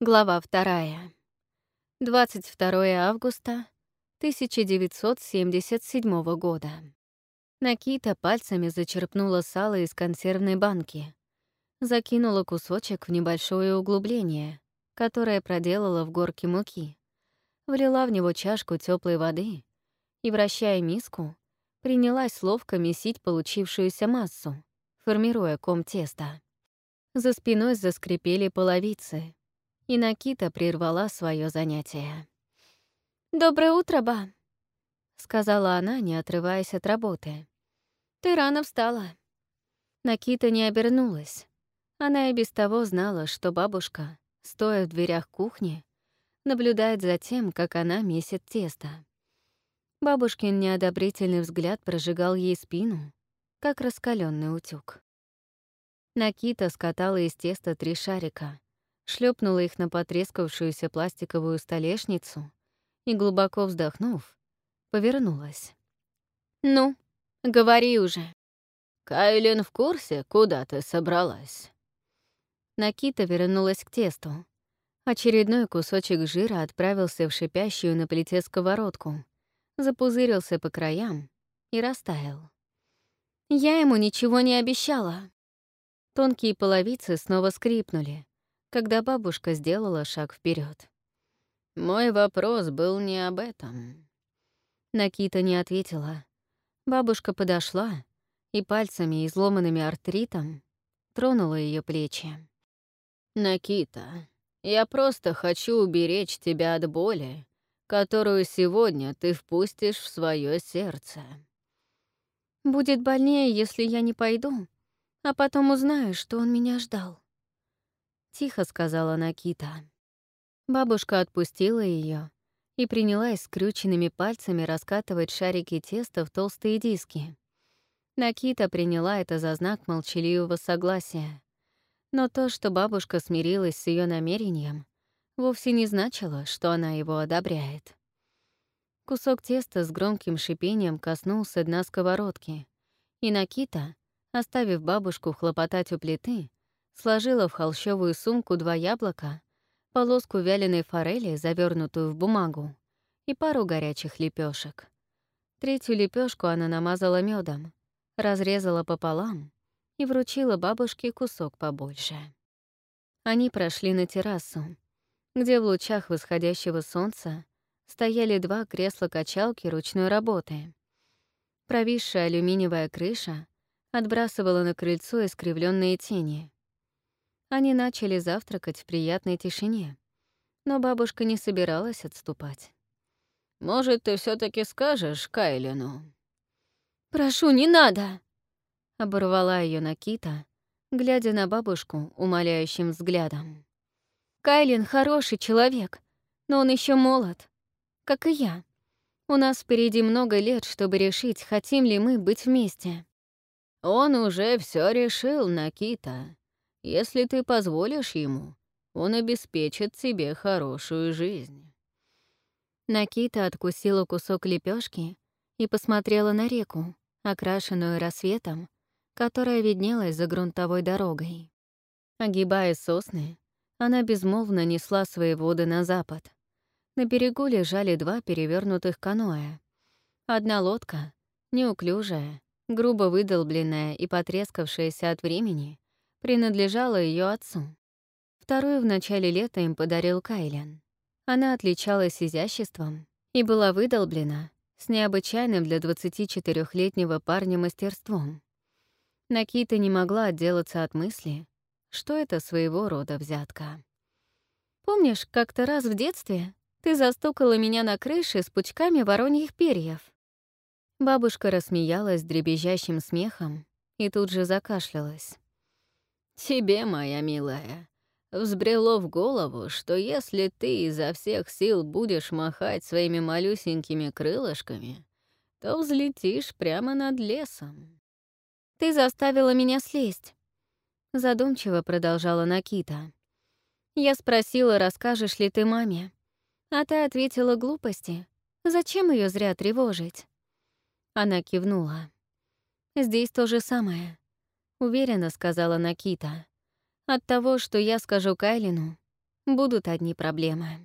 Глава 2. 22 августа 1977 года. Накита пальцами зачерпнула сало из консервной банки, закинула кусочек в небольшое углубление, которое проделала в горке муки, влила в него чашку теплой воды и, вращая миску, принялась ловко месить получившуюся массу, формируя ком теста. За спиной заскрипели половицы, и Накита прервала свое занятие. «Доброе утро, ба», — сказала она, не отрываясь от работы. «Ты рано встала». Накита не обернулась. Она и без того знала, что бабушка, стоя в дверях кухни, наблюдает за тем, как она месит тесто. Бабушкин неодобрительный взгляд прожигал ей спину, как раскаленный утюг. Накита скатала из теста 3 шарика, шлепнула их на потрескавшуюся пластиковую столешницу и, глубоко вздохнув, повернулась. «Ну, говори уже». «Кайлин в курсе, куда ты собралась?» Накита вернулась к тесту. Очередной кусочек жира отправился в шипящую на плите сковородку, запузырился по краям и растаял. «Я ему ничего не обещала». Тонкие половицы снова скрипнули, когда бабушка сделала шаг вперед. «Мой вопрос был не об этом». Накита не ответила. Бабушка подошла и пальцами, изломанными артритом, тронула ее плечи. «Накита, я просто хочу уберечь тебя от боли, которую сегодня ты впустишь в свое сердце». «Будет больнее, если я не пойду, а потом узнаю, что он меня ждал», — тихо сказала Накита. Бабушка отпустила ее и принялась скрюченными пальцами раскатывать шарики теста в толстые диски. Накита приняла это за знак молчаливого согласия. Но то, что бабушка смирилась с ее намерением, вовсе не значило, что она его одобряет. Кусок теста с громким шипением коснулся дна сковородки, и Накита, оставив бабушку хлопотать у плиты, сложила в холщовую сумку 2 яблока, полоску вяленой форели, завернутую в бумагу, и пару горячих лепешек. 3-ю лепешку она намазала медом, разрезала пополам и вручила бабушке кусок побольше. Они прошли на террасу, где в лучах восходящего солнца стояли 2 кресла-качалки ручной работы. Провисшая алюминиевая крыша отбрасывала на крыльцо искривленные тени. Они начали завтракать в приятной тишине, но бабушка не собиралась отступать. «Может, ты все таки скажешь Кайлину?» «Прошу, не надо!» — оборвала ее Накита, глядя на бабушку умоляющим взглядом. «Кайлин хороший человек, но он еще молод, как и я. У нас впереди много лет, чтобы решить, хотим ли мы быть вместе». «Он уже все решил, Накита. Если ты позволишь ему, он обеспечит тебе хорошую жизнь». Накита откусила кусок лепешки и посмотрела на реку, окрашенную рассветом, которая виднелась за грунтовой дорогой. Огибая сосны, она безмолвно несла свои воды на запад. На берегу лежали 2 перевернутых каноэ. Одна лодка, неуклюжая, грубо выдолбленная и потрескавшаяся от времени, принадлежала ее отцу. Вторую в начале лета им подарил Кайлен. Она отличалась изяществом и была выдолблена с необычайным для 24-летнего парня мастерством. Накита не могла отделаться от мысли, что это своего рода взятка. «Помнишь, как-то раз в детстве ты застукала меня на крыше с пучками вороньих перьев?» Бабушка рассмеялась дребезжащим смехом и тут же закашлялась. «Тебе, моя милая, взбрело в голову, что если ты изо всех сил будешь махать своими малюсенькими крылышками, то взлетишь прямо над лесом». «Ты заставила меня слезть», — задумчиво продолжала Накита. «Я спросила, расскажешь ли ты маме, а ты ответила глупости. Зачем ее зря тревожить?» Она кивнула. «Здесь то же самое», — уверенно сказала Накита. «От того, что я скажу Кайлину, будут одни проблемы.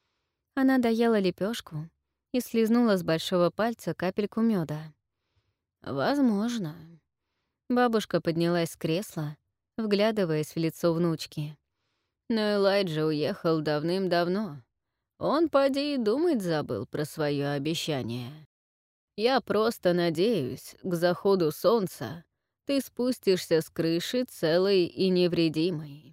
Она доела лепешку и слизнула с большого пальца капельку меда. «Возможно». Бабушка поднялась с кресла, вглядываясь в лицо внучки. Но Элайджа уехал давным-давно. Он, поди, и думать забыл про свое обещание. Я просто надеюсь, к заходу солнца ты спустишься с крыши целой и невредимой.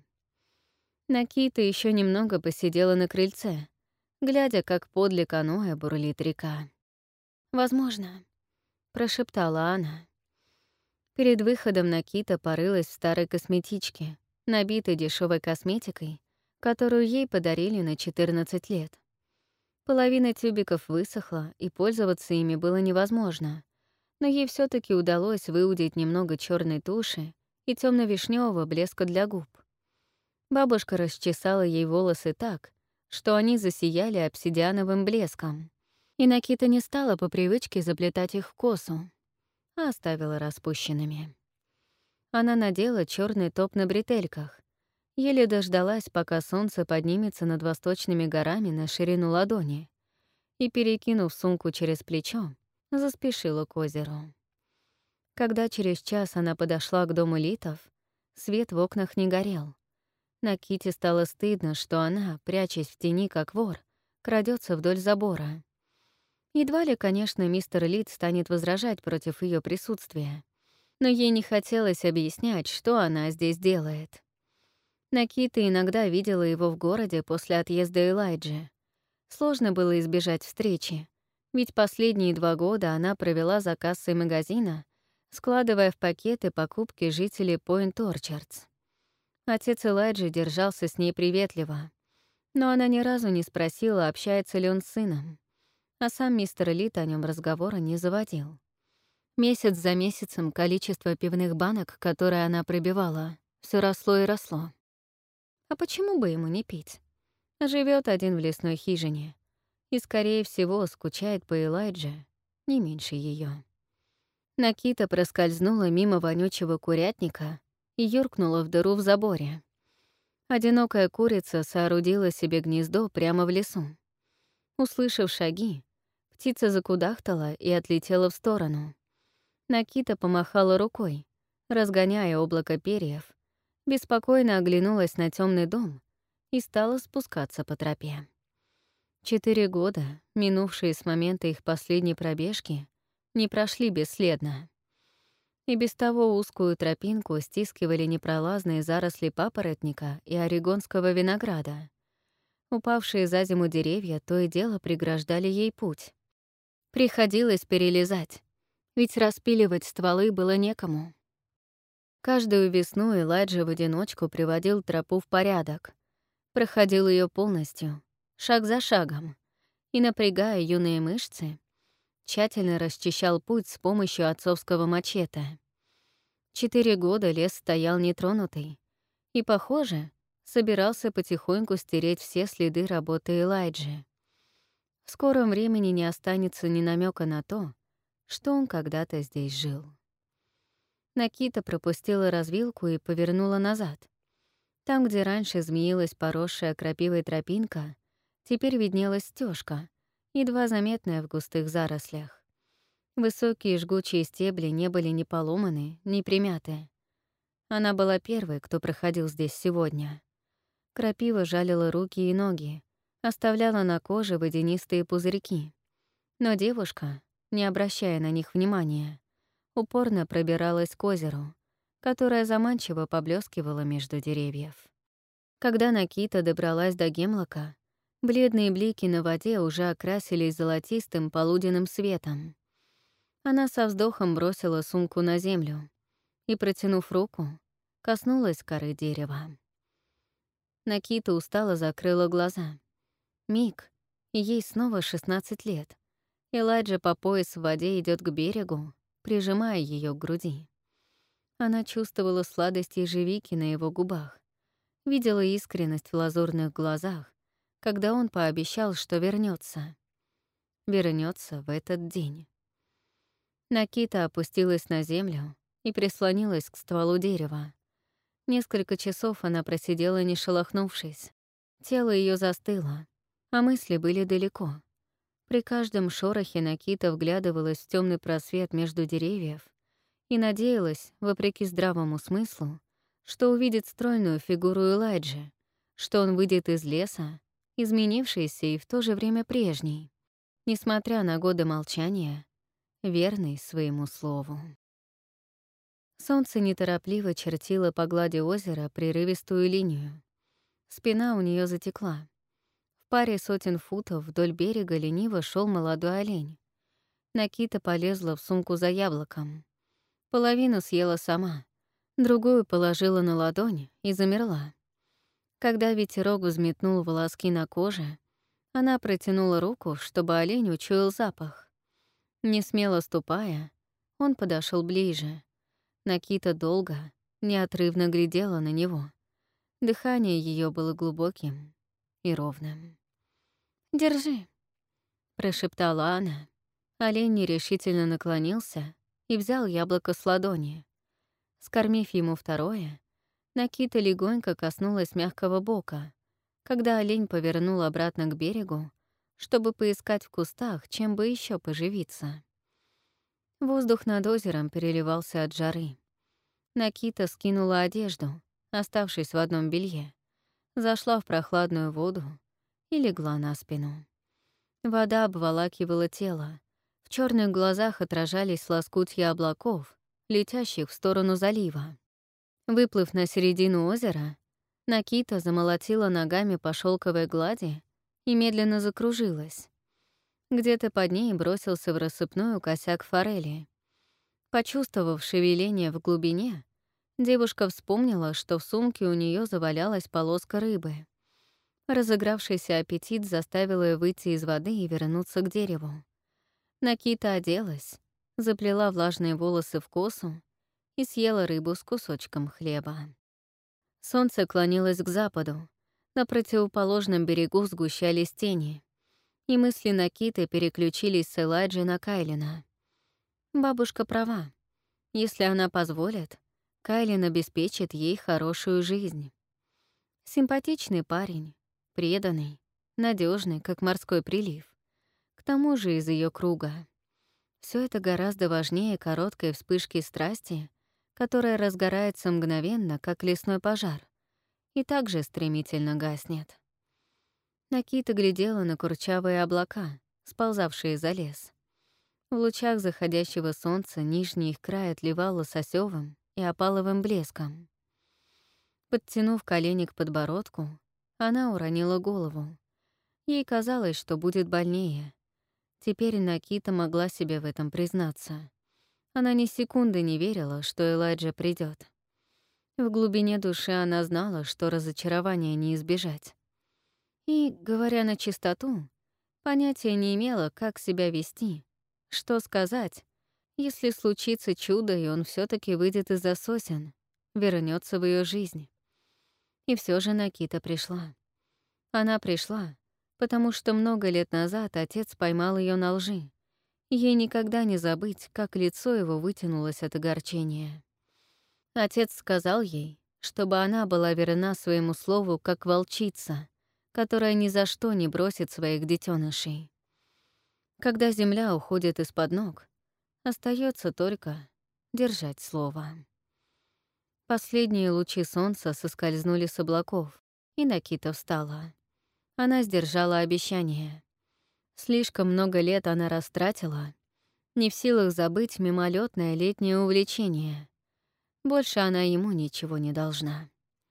Накита еще немного посидела на крыльце, глядя, как подле каноэ бурлит река. «Возможно», — прошептала она. Перед выходом Накита порылась в старой косметичке, набитой дешевой косметикой, которую ей подарили на 14 лет. Половина тюбиков высохла, и пользоваться ими было невозможно, но ей все таки удалось выудить немного черной туши и темно-вишневого блеска для губ. Бабушка расчесала ей волосы так, что они засияли обсидиановым блеском, и Накита не стала по привычке заплетать их в косу, а оставила распущенными. Она надела черный топ на бретельках, еле дождалась, пока солнце поднимется над восточными горами на ширину ладони, и, перекинув сумку через плечо, заспешила к озеру. Когда через час она подошла к дому Литов, свет в окнах не горел. Наките стало стыдно, что она, прячась в тени как вор, крадется вдоль забора. Едва ли, конечно, мистер Лит станет возражать против ее присутствия, но ей не хотелось объяснять, что она здесь делает. Накита иногда видела его в городе после отъезда Элайджи. Сложно было избежать встречи, ведь последние 2 года она провела за кассой магазина, складывая в пакеты покупки жителей Пойнт-Орчардс. Отец Элайджи держался с ней приветливо, но она ни разу не спросила, общается ли он с сыном, а сам мистер Лит о нем разговора не заводил. Месяц за месяцем количество пивных банок, которые она пробивала, все росло и росло. А почему бы ему не пить? Живет один в лесной хижине и, скорее всего, скучает по Элайдже не меньше ее. Накита проскользнула мимо вонючего курятника и юркнула в дыру в заборе. Одинокая курица соорудила себе гнездо прямо в лесу. Услышав шаги, птица закудахтала и отлетела в сторону. Накита помахала рукой, разгоняя облако перьев, беспокойно оглянулась на темный дом и стала спускаться по тропе. 4 года, минувшие с момента их последней пробежки, не прошли бесследно. И без того узкую тропинку стискивали непролазные заросли папоротника и орегонского винограда. Упавшие за зиму деревья то и дело преграждали ей путь. Приходилось перелезать, ведь распиливать стволы было некому. Каждую весну Элайджа в одиночку приводил тропу в порядок, проходил ее полностью, шаг за шагом, и, напрягая юные мышцы, тщательно расчищал путь с помощью отцовского мачете. 4 года лес стоял нетронутый и, похоже, собирался потихоньку стереть все следы работы Элайджи. В скором времени не останется ни намека на то, что он когда-то здесь жил. Накита пропустила развилку и повернула назад. Там, где раньше змеилась поросшая крапивой тропинка, теперь виднелась стежка, едва заметная в густых зарослях. Высокие жгучие стебли не были ни поломаны, ни примяты. Она была первой, кто проходил здесь сегодня. Крапива жалила руки и ноги, оставляла на коже водянистые пузырьки. Но девушка, не обращая на них внимания, упорно пробиралась к озеру, которое заманчиво поблескивало между деревьев. Когда Накита добралась до Гемлока, бледные блики на воде уже окрасились золотистым полуденным светом. Она со вздохом бросила сумку на землю и, протянув руку, коснулась коры дерева. Накита устало закрыла глаза. Миг, и ей снова 16 лет. Элайджа по пояс в воде идет к берегу, прижимая ее к груди. Она чувствовала сладость ежевики на его губах, видела искренность в лазурных глазах, когда он пообещал, что вернется. Вернется в этот день. Накита опустилась на землю и прислонилась к стволу дерева. Несколько часов она просидела, не шелохнувшись. Тело ее застыло, а мысли были далеко. При каждом шорохе Накита вглядывалась в темный просвет между деревьев и надеялась, вопреки здравому смыслу, что увидит стройную фигуру Элайджи, что он выйдет из леса, изменившийся и в то же время прежний, несмотря на годы молчания, верный своему слову. Солнце неторопливо чертило по глади озера прерывистую линию. Спина у нее затекла. В паре сотен футов вдоль берега лениво шел молодой олень. Накита полезла в сумку за яблоком. Половину съела сама, другую положила на ладонь и замерла. Когда ветерок взметнул волоски на коже, она протянула руку, чтобы олень учуял запах. Несмело ступая, он подошел ближе. Накита долго, неотрывно глядела на него. Дыхание ее было глубоким и ровным. «Держи», — прошептала она. Олень нерешительно наклонился и взял яблоко с ладони. Скормив ему второе, Накита легонько коснулась мягкого бока, когда олень повернул обратно к берегу, чтобы поискать в кустах, чем бы еще поживиться. Воздух над озером переливался от жары. Накита скинула одежду, оставшись в одном белье, зашла в прохладную воду и легла на спину. Вода обволакивала тело, в черных глазах отражались лоскутья облаков, летящих в сторону залива. Выплыв на середину озера, Накита замолотила ногами по шелковой глади и медленно закружилась. Где-то под ней бросился в рассыпную косяк форели. Почувствовав шевеление в глубине, девушка вспомнила, что в сумке у нее завалялась полоска рыбы. Разыгравшийся аппетит заставил ее выйти из воды и вернуться к дереву. Накита оделась, заплела влажные волосы в косу и съела рыбу с кусочком хлеба. Солнце клонилось к западу, на противоположном берегу сгущались тени, и мысли Накиты переключились с Элайджи на Кайлина. Бабушка права. Если она позволит, Кайлин обеспечит ей хорошую жизнь. Симпатичный парень, преданный, надежный, как морской прилив. К тому же из ее круга. Все это гораздо важнее короткой вспышки страсти, которая разгорается мгновенно, как лесной пожар, и также стремительно гаснет. Накита глядела на курчавые облака, сползавшие за лес. В лучах заходящего солнца нижний их край отливал лососевым и опаловым блеском. Подтянув колени к подбородку, она уронила голову. Ей казалось, что будет больнее. Теперь Накита могла себе в этом признаться. Она ни секунды не верила, что Элайджа придет. В глубине души она знала, что разочарования не избежать. И, говоря на чистоту, понятия не имела, как себя вести, что сказать, если случится чудо, и он все таки выйдет из-за сосен, вернется в ее жизнь. И все же Накита пришла. Она пришла, потому что много лет назад отец поймал ее на лжи. Ей никогда не забыть, как лицо его вытянулось от огорчения. Отец сказал ей, чтобы она была верна своему слову, как волчица, которая ни за что не бросит своих детенышей. Когда земля уходит из-под ног, остается только держать слово. Последние лучи солнца соскользнули с облаков, и Накита встала. Она сдержала обещание. Слишком много лет она растратила, не в силах забыть мимолетное летнее увлечение. Больше она ему ничего не должна.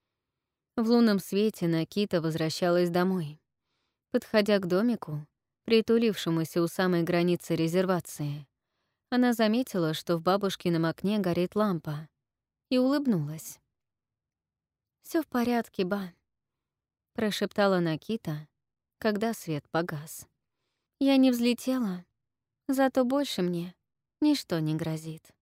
В лунном свете Накита возвращалась домой. Подходя к домику, притулившемуся у самой границы резервации, она заметила, что в бабушкином окне горит лампа, и улыбнулась. «Всё в порядке, ба», — прошептала Накита, когда свет погас. «Я не взлетела, зато больше мне ничто не грозит».